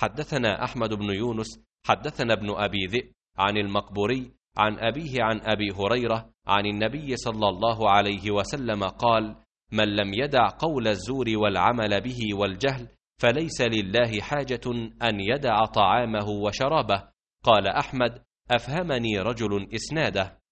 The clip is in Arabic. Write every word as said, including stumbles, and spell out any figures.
حدثنا أحمد بن يونس حدثنا ابن أبي ذئب عن المقبوري عن أبيه عن أبي هريرة عن النبي صلى الله عليه وسلم قال: من لم يدع قول الزور والعمل به والجهل فليس لله حاجة أن يدع طعامه وشرابه. قال أحمد: أفهمني رجل إسناده.